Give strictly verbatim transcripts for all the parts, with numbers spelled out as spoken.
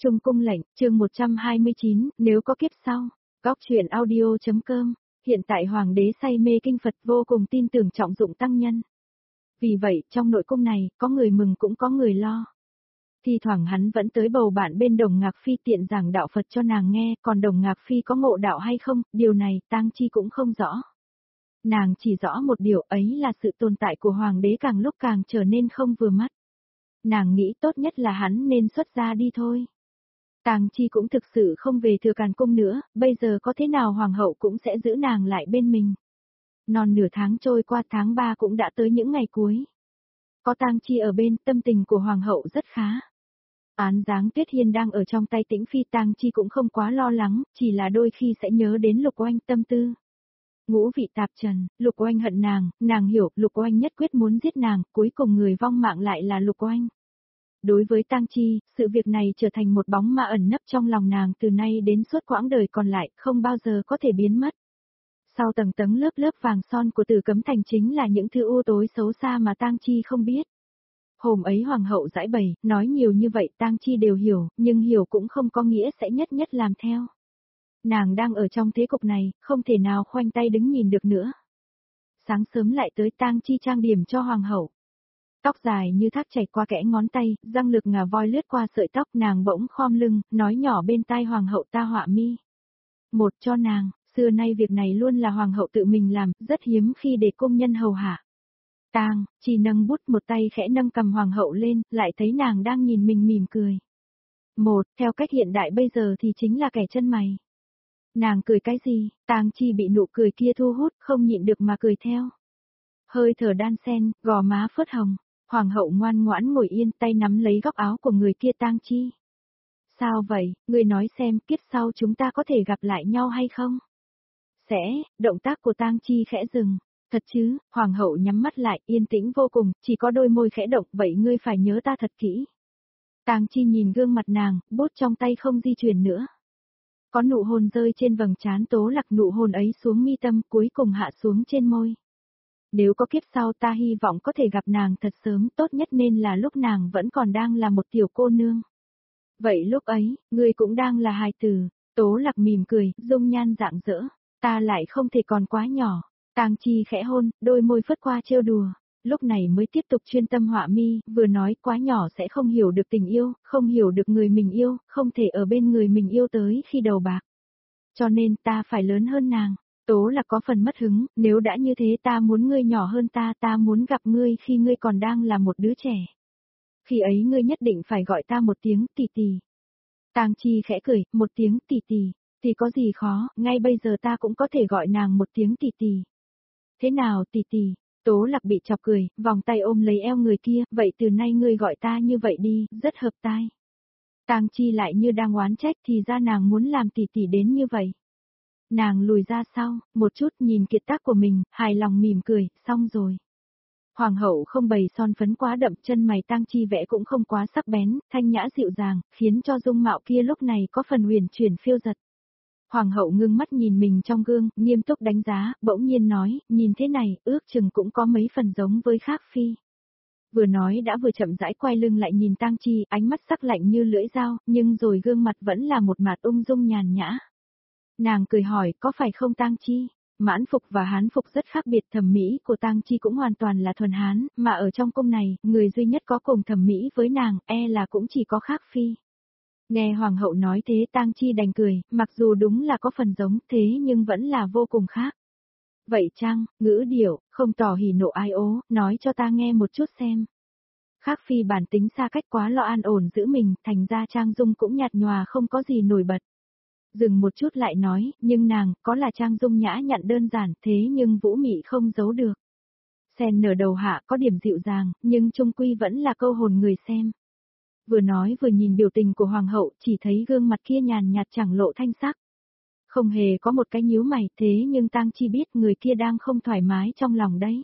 Trung cung lệnh, chương một trăm hai mươi chín, nếu có kiếp sau. Góc truyện audio.com. Hiện tại hoàng đế say mê kinh Phật, vô cùng tin tưởng trọng dụng tăng nhân. Vì vậy, trong nội cung này, có người mừng cũng có người lo. Thì thoảng hắn vẫn tới bầu bạn bên Đồng Ngạc Phi tiện giảng đạo Phật cho nàng nghe, còn Đồng Ngạc Phi có ngộ đạo hay không, điều này Tang Chi cũng không rõ. Nàng chỉ rõ một điều ấy là sự tồn tại của hoàng đế càng lúc càng trở nên không vừa mắt. Nàng nghĩ tốt nhất là hắn nên xuất gia đi thôi. Tang Chi cũng thực sự không về Thừa Càn Cung nữa, bây giờ có thế nào hoàng hậu cũng sẽ giữ nàng lại bên mình. Non nửa tháng trôi qua, tháng ba cũng đã tới những ngày cuối. Có Tang Chi ở bên, tâm tình của hoàng hậu rất khá. Án giáng Tuyết Hiên đang ở trong tay Tĩnh Phi, Tang Chi cũng không quá lo lắng, chỉ là đôi khi sẽ nhớ đến Lục Oanh, tâm tư. Ngũ vị tạp trần, Lục Oanh hận nàng, nàng hiểu, Lục Oanh nhất quyết muốn giết nàng, cuối cùng người vong mạng lại là Lục Oanh. Đối với Tang Chi, sự việc này trở thành một bóng ma ẩn nấp trong lòng nàng từ nay đến suốt quãng đời còn lại, không bao giờ có thể biến mất. Sau tầng tầng lớp lớp vàng son của Tử Cấm Thành chính là những thứ u tối xấu xa mà Tang Chi không biết. Hôm ấy hoàng hậu giải bày, nói nhiều như vậy Tang Chi đều hiểu, nhưng hiểu cũng không có nghĩa sẽ nhất nhất làm theo. Nàng đang ở trong thế cục này, không thể nào khoanh tay đứng nhìn được nữa. Sáng sớm lại tới, Tang Chi trang điểm cho hoàng hậu. Tóc dài như thác chảy qua kẽ ngón tay, răng lực ngà voi lướt qua sợi tóc, nàng bỗng khom lưng, nói nhỏ bên tai hoàng hậu, ta họa mi. Một cho nàng, xưa nay việc này luôn là hoàng hậu tự mình làm, rất hiếm khi để công nhân hầu hạ. Tang Chi nâng bút, một tay khẽ nâng cầm hoàng hậu lên, lại thấy nàng đang nhìn mình mỉm cười. Một, theo cách hiện đại bây giờ thì chính là kẻ chân mày. Nàng cười cái gì? Tang Chi bị nụ cười kia thu hút, không nhịn được mà cười theo. Hơi thở đan sen, gò má phớt hồng. Hoàng hậu ngoan ngoãn ngồi yên, tay nắm lấy góc áo của người kia. Tang Chi. Sao vậy, ngươi nói xem, kiếp sau chúng ta có thể gặp lại nhau hay không? Sẽ, động tác của Tang Chi khẽ dừng. Thật chứ? Hoàng hậu nhắm mắt lại, yên tĩnh vô cùng, chỉ có đôi môi khẽ động, vậy ngươi phải nhớ ta thật kỹ. Tang Chi nhìn gương mặt nàng, bút trong tay không di chuyển nữa. Có nụ hôn rơi trên vầng trán Tố Lạc, nụ hôn ấy xuống mi tâm, cuối cùng hạ xuống trên môi. Nếu có kiếp sau ta hy vọng có thể gặp nàng thật sớm, tốt nhất nên là lúc nàng vẫn còn đang là một tiểu cô nương. Vậy lúc ấy, ngươi cũng đang là hài tử. Tố Lạc mỉm cười, dung nhan rạng rỡ. Ta lại không thể còn quá nhỏ. Tang Chi khẽ hôn, đôi môi phất qua trêu đùa. Lúc này mới tiếp tục chuyên tâm họa mi, vừa nói quá nhỏ sẽ không hiểu được tình yêu, không hiểu được người mình yêu, không thể ở bên người mình yêu tới khi đầu bạc. Cho nên ta phải lớn hơn nàng. Tố Lạc có phần mất hứng, nếu đã như thế ta muốn ngươi nhỏ hơn ta, ta muốn gặp ngươi khi ngươi còn đang là một đứa trẻ. Khi ấy ngươi nhất định phải gọi ta một tiếng tỷ tỷ. Tang Chi khẽ cười, một tiếng tỷ tỷ, thì có gì khó, ngay bây giờ ta cũng có thể gọi nàng một tiếng tỷ tỷ. Thế nào tỷ tỷ? Tố Lạc bị chọc cười, vòng tay ôm lấy eo người kia, vậy từ nay ngươi gọi ta như vậy đi, rất hợp tai. Tang Chi lại như đang oán trách, thì ra nàng muốn làm tỷ tỷ đến như vậy. Nàng lùi ra sau, một chút nhìn kiệt tác của mình, hài lòng mỉm cười, xong rồi. Hoàng hậu không bày son phấn quá đậm, chân mày Tang Chi vẽ cũng không quá sắc bén, thanh nhã dịu dàng, khiến cho dung mạo kia lúc này có phần huyền chuyển phiêu dật. Hoàng hậu ngưng mắt nhìn mình trong gương, nghiêm túc đánh giá, bỗng nhiên nói, nhìn thế này, ước chừng cũng có mấy phần giống với Khác Phi. Vừa nói đã vừa chậm rãi quay lưng lại nhìn Tang Chi, ánh mắt sắc lạnh như lưỡi dao, nhưng rồi gương mặt vẫn là một mặt ung dung nhàn nhã. Nàng cười hỏi, có phải không Tang Chi? Mãn phục và hán phục rất khác biệt, thẩm mỹ của Tang Chi cũng hoàn toàn là thuần hán, mà ở trong cung này, người duy nhất có cùng thẩm mỹ với nàng, e là cũng chỉ có Khác Phi. Nghe hoàng hậu nói thế Tang Chi đành cười, mặc dù đúng là có phần giống thế nhưng vẫn là vô cùng khác. Vậy chăng, ngữ điệu, không tỏ hỉ nộ ai ố, nói cho ta nghe một chút xem. Khác Phi bản tính xa cách quá lo an ổn giữ mình, thành ra trang dung cũng nhạt nhòa không có gì nổi bật. Dừng một chút lại nói, nhưng nàng, có là trang dung nhã nhặn đơn giản, thế nhưng vũ mị không giấu được. Sen nở đầu hạ có điểm dịu dàng, nhưng trung quy vẫn là câu hồn người xem. Vừa nói vừa nhìn biểu tình của hoàng hậu, chỉ thấy gương mặt kia nhàn nhạt chẳng lộ thanh sắc. Không hề có một cái nhíu mày, thế nhưng Tang Chi biết người kia đang không thoải mái trong lòng đấy.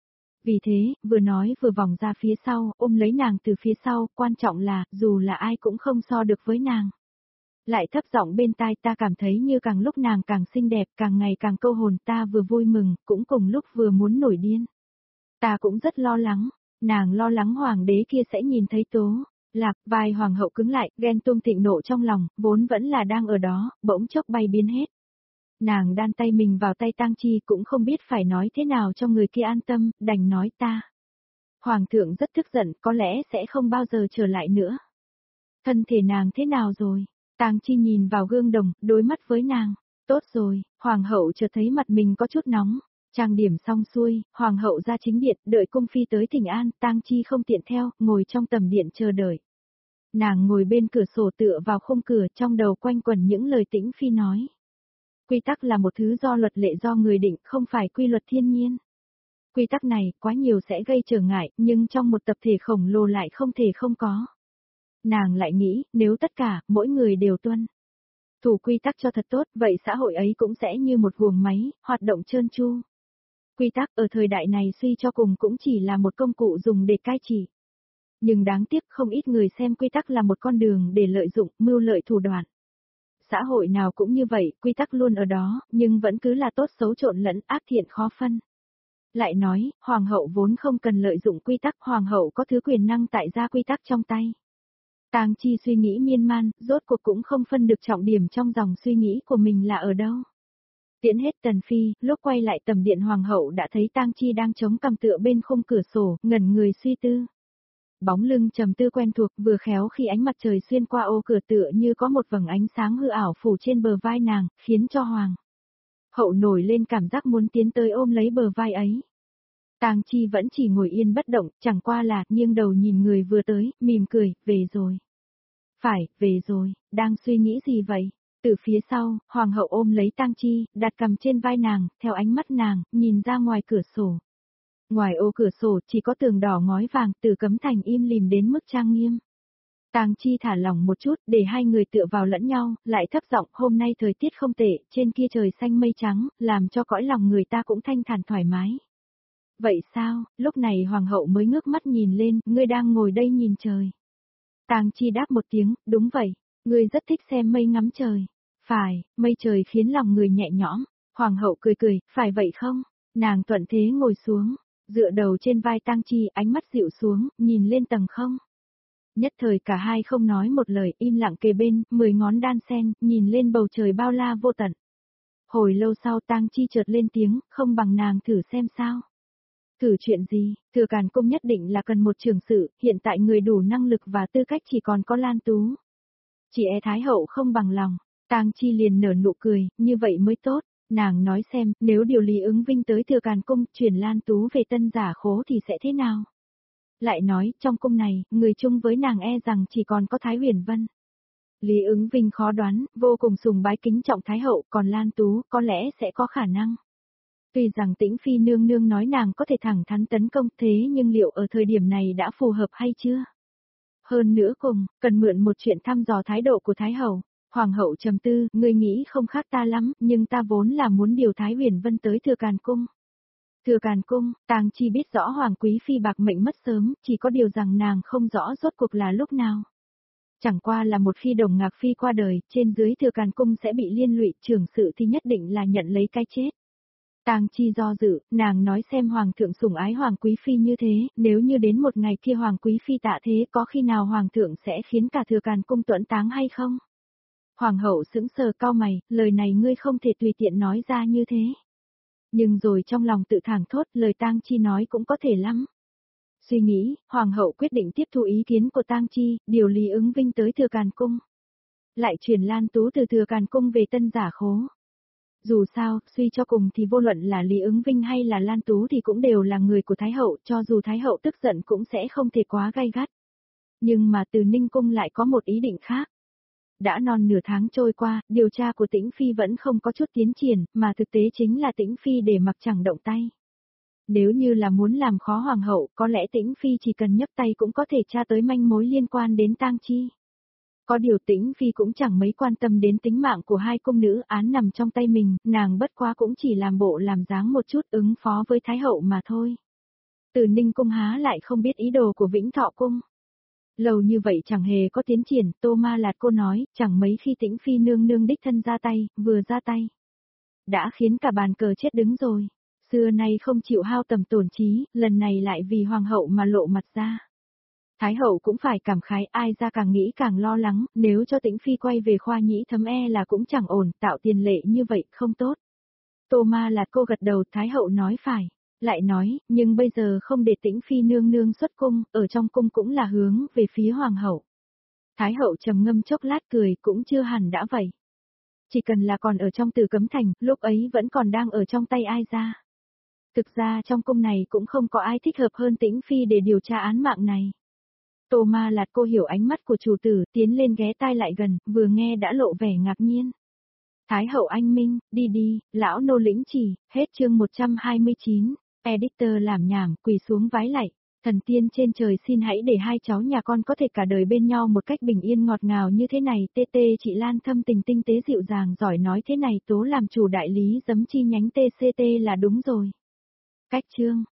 Vì thế, vừa nói vừa vòng ra phía sau, ôm lấy nàng từ phía sau, quan trọng là, dù là ai cũng không so được với nàng. Lại thấp giọng bên tai, ta cảm thấy như càng lúc nàng càng xinh đẹp, càng ngày càng câu hồn, ta vừa vui mừng, cũng cùng lúc vừa muốn nổi điên. Ta cũng rất lo lắng, nàng lo lắng hoàng đế kia sẽ nhìn thấy Tố Lạc, vai hoàng hậu cứng lại, ghen tuông thịnh nộ trong lòng, vốn vẫn là đang ở đó, bỗng chốc bay biến hết. Nàng đan tay mình vào tay Tang Chi cũng không biết phải nói thế nào cho người kia an tâm, đành nói ta. Hoàng thượng rất tức giận, có lẽ sẽ không bao giờ trở lại nữa. Thân thể nàng thế nào rồi? Tang Chi nhìn vào gương đồng, đối mắt với nàng. Tốt rồi, hoàng hậu chợt thấy mặt mình có chút nóng. Trang điểm xong xuôi, hoàng hậu ra chính điện, đợi cung phi tới thỉnh an, Tang Chi không tiện theo, ngồi trong tầm điện chờ đợi. Nàng ngồi bên cửa sổ tựa vào khung cửa, trong đầu quanh quẩn những lời Tĩnh phi nói. Quy tắc là một thứ do luật lệ do người định, không phải quy luật thiên nhiên. Quy tắc này, quá nhiều sẽ gây trở ngại, nhưng trong một tập thể khổng lồ lại không thể không có. Nàng lại nghĩ, nếu tất cả, mỗi người đều tuân thủ quy tắc cho thật tốt, vậy xã hội ấy cũng sẽ như một guồng máy, hoạt động trơn tru. Quy tắc ở thời đại này suy cho cùng cũng chỉ là một công cụ dùng để cai trị. Nhưng đáng tiếc không ít người xem quy tắc là một con đường để lợi dụng, mưu lợi thủ đoạn. Xã hội nào cũng như vậy, quy tắc luôn ở đó, nhưng vẫn cứ là tốt xấu trộn lẫn, ác thiện khó phân. Lại nói, hoàng hậu vốn không cần lợi dụng quy tắc, hoàng hậu có thứ quyền năng tại ra quy tắc trong tay. Tang Chi suy nghĩ miên man, rốt cuộc cũng không phân được trọng điểm trong dòng suy nghĩ của mình là ở đâu. Tiễn hết Tần Phi, lúc quay lại tầm điện hoàng hậu đã thấy Tang Chi đang chống cằm tựa bên khung cửa sổ, ngẩn người suy tư. Bóng lưng trầm tư quen thuộc vừa khéo khi ánh mặt trời xuyên qua ô cửa tựa như có một vầng ánh sáng hư ảo phủ trên bờ vai nàng, khiến cho hoàng hậu nổi lên cảm giác muốn tiến tới ôm lấy bờ vai ấy. Tang Chi vẫn chỉ ngồi yên bất động, chẳng qua là nghiêng đầu nhìn người vừa tới, mỉm cười, về rồi. Phải, về rồi, đang suy nghĩ gì vậy? Từ phía sau, hoàng hậu ôm lấy Tang Chi, đặt cằm trên vai nàng, theo ánh mắt nàng, nhìn ra ngoài cửa sổ. Ngoài ô cửa sổ chỉ có tường đỏ ngói vàng, Từ Cấm Thành im lìm đến mức trang nghiêm. Tang Chi thả lỏng một chút, để hai người tựa vào lẫn nhau, lại thấp giọng, hôm nay thời tiết không tệ, trên kia trời xanh mây trắng, làm cho cõi lòng người ta cũng thanh thản thoải mái. Vậy sao? Lúc này hoàng hậu mới ngước mắt nhìn lên, ngươi đang ngồi đây nhìn trời. Tang Chi đáp một tiếng, đúng vậy, ngươi rất thích xem mây ngắm trời. Phải, mây trời khiến lòng người nhẹ nhõm. Hoàng hậu cười cười, phải vậy không? Nàng thuận thế ngồi xuống, dựa đầu trên vai Tang Chi, ánh mắt dịu xuống, nhìn lên tầng không. Nhất thời cả hai không nói một lời, im lặng kề bên, mười ngón đan sen, nhìn lên bầu trời bao la vô tận. Hồi lâu sau Tang Chi chợt lên tiếng, không bằng nàng thử xem sao. Thử chuyện gì? Thừa Càn Cung nhất định là cần một trưởng sự, hiện tại người đủ năng lực và tư cách chỉ còn có Lan Tú. Chỉ e Thái hậu không bằng lòng. Tang Chi liền nở nụ cười, như vậy mới tốt. Nàng nói xem, nếu điều Lý Ứng Vinh tới Thừa Càn Cung, chuyển Lan Tú về Tân Giả Khố thì sẽ thế nào? Lại nói, trong cung này, người chung với nàng e rằng chỉ còn có Thái Huyền Vân. Lý Ứng Vinh khó đoán, vô cùng sùng bái kính trọng Thái hậu, còn Lan Tú có lẽ sẽ có khả năng. Tuy rằng Tĩnh Phi nương nương nói nàng có thể thẳng thắn tấn công, thế nhưng liệu ở thời điểm này đã phù hợp hay chưa? Hơn nữa cùng, cần mượn một chuyện thăm dò thái độ của Thái hậu. Hoàng hậu trầm tư, ngươi nghĩ không khác ta lắm, nhưng ta vốn là muốn điều Thái Huyền Vân tới Thừa Càn Cung. Thừa Càn Cung, Tang Chi biết rõ Hoàng Quý Phi bạc mệnh mất sớm, chỉ có điều rằng nàng không rõ rốt cuộc là lúc nào. Chẳng qua là một khi Đồng Ngạc Phi qua đời, trên dưới Thừa Càn Cung sẽ bị liên lụy, trưởng sự thì nhất định là nhận lấy cái chết. Tang Chi do dự, nàng nói xem Hoàng thượng sủng ái Hoàng Quý Phi như thế, nếu như đến một ngày kia Hoàng Quý Phi tạ thế có khi nào Hoàng thượng sẽ khiến cả Thừa Càn Cung tuẫn táng hay không? Hoàng hậu sững sờ cau mày, lời này ngươi không thể tùy tiện nói ra như thế. Nhưng rồi trong lòng tự thảng thốt, lời Tang Chi nói cũng có thể lắm. Suy nghĩ, Hoàng hậu quyết định tiếp thu ý kiến của Tang Chi, điều Lý Ứng Vinh tới Thừa Càn Cung. Lại chuyển Lan Tú từ Thừa Càn Cung về Tân Giả Khố. Dù sao, suy cho cùng thì vô luận là Lý Ứng Vinh hay là Lan Tú thì cũng đều là người của Thái hậu, cho dù Thái hậu tức giận cũng sẽ không thể quá gay gắt. Nhưng mà từ Ninh Cung lại có một ý định khác. Đã non nửa tháng trôi qua, điều tra của Tĩnh Phi vẫn không có chút tiến triển, mà thực tế chính là Tĩnh Phi để mặc chẳng động tay. Nếu như là muốn làm khó Hoàng hậu, có lẽ Tĩnh Phi chỉ cần nhấc tay cũng có thể tra tới manh mối liên quan đến Tang Chi. Có điều Tĩnh Phi cũng chẳng mấy quan tâm đến tính mạng của hai cung nữ, án nằm trong tay mình, nàng bất quá cũng chỉ làm bộ làm dáng một chút ứng phó với Thái hậu mà thôi. Từ Ninh Cung há lại không biết ý đồ của Vĩnh Thọ Cung. Lâu như vậy chẳng hề có tiến triển, Tô Ma Lạt cô nói, chẳng mấy khi Tĩnh Phi nương nương đích thân ra tay, vừa ra tay. Đã khiến cả bàn cờ chết đứng rồi. Xưa nay không chịu hao tầm tổn trí, lần này lại vì Hoàng hậu mà lộ mặt ra. Thái hậu cũng phải cảm khái, ai ra càng nghĩ càng lo lắng, nếu cho Tĩnh Phi quay về khoa nhĩ thấm e là cũng chẳng ổn, tạo tiền lệ như vậy không tốt. Tô Ma Lạt cô gật đầu, Thái hậu nói phải. Lại nói, nhưng bây giờ không để Tĩnh Phi nương nương xuất cung, ở trong cung cũng là hướng về phía hoàng hậu. Thái hậu trầm ngâm chốc lát cười, cũng chưa hẳn đã vậy. Chỉ cần là còn ở trong Tử Cấm Thành, lúc ấy vẫn còn đang ở trong tay ai ra. Thực ra trong cung này cũng không có ai thích hợp hơn Tĩnh Phi để điều tra án mạng này. Tô Ma Lạt cô hiểu ánh mắt của chủ tử, tiến lên ghé tai lại gần, vừa nghe đã lộ vẻ ngạc nhiên. Thái hậu anh minh, đi đi, lão nô lĩnh chỉ, hết chương một trăm hai mươi chín, editor làm nhảm, quỳ xuống vái lạy. Thần tiên trên trời xin hãy để hai cháu nhà con có thể cả đời bên nhau một cách bình yên ngọt ngào như thế này. Tê tê chị Lan thâm tình tinh tế dịu dàng giỏi nói thế này, tố làm chủ đại lý giấm chi nhánh tê xê tê là đúng rồi. Cách chương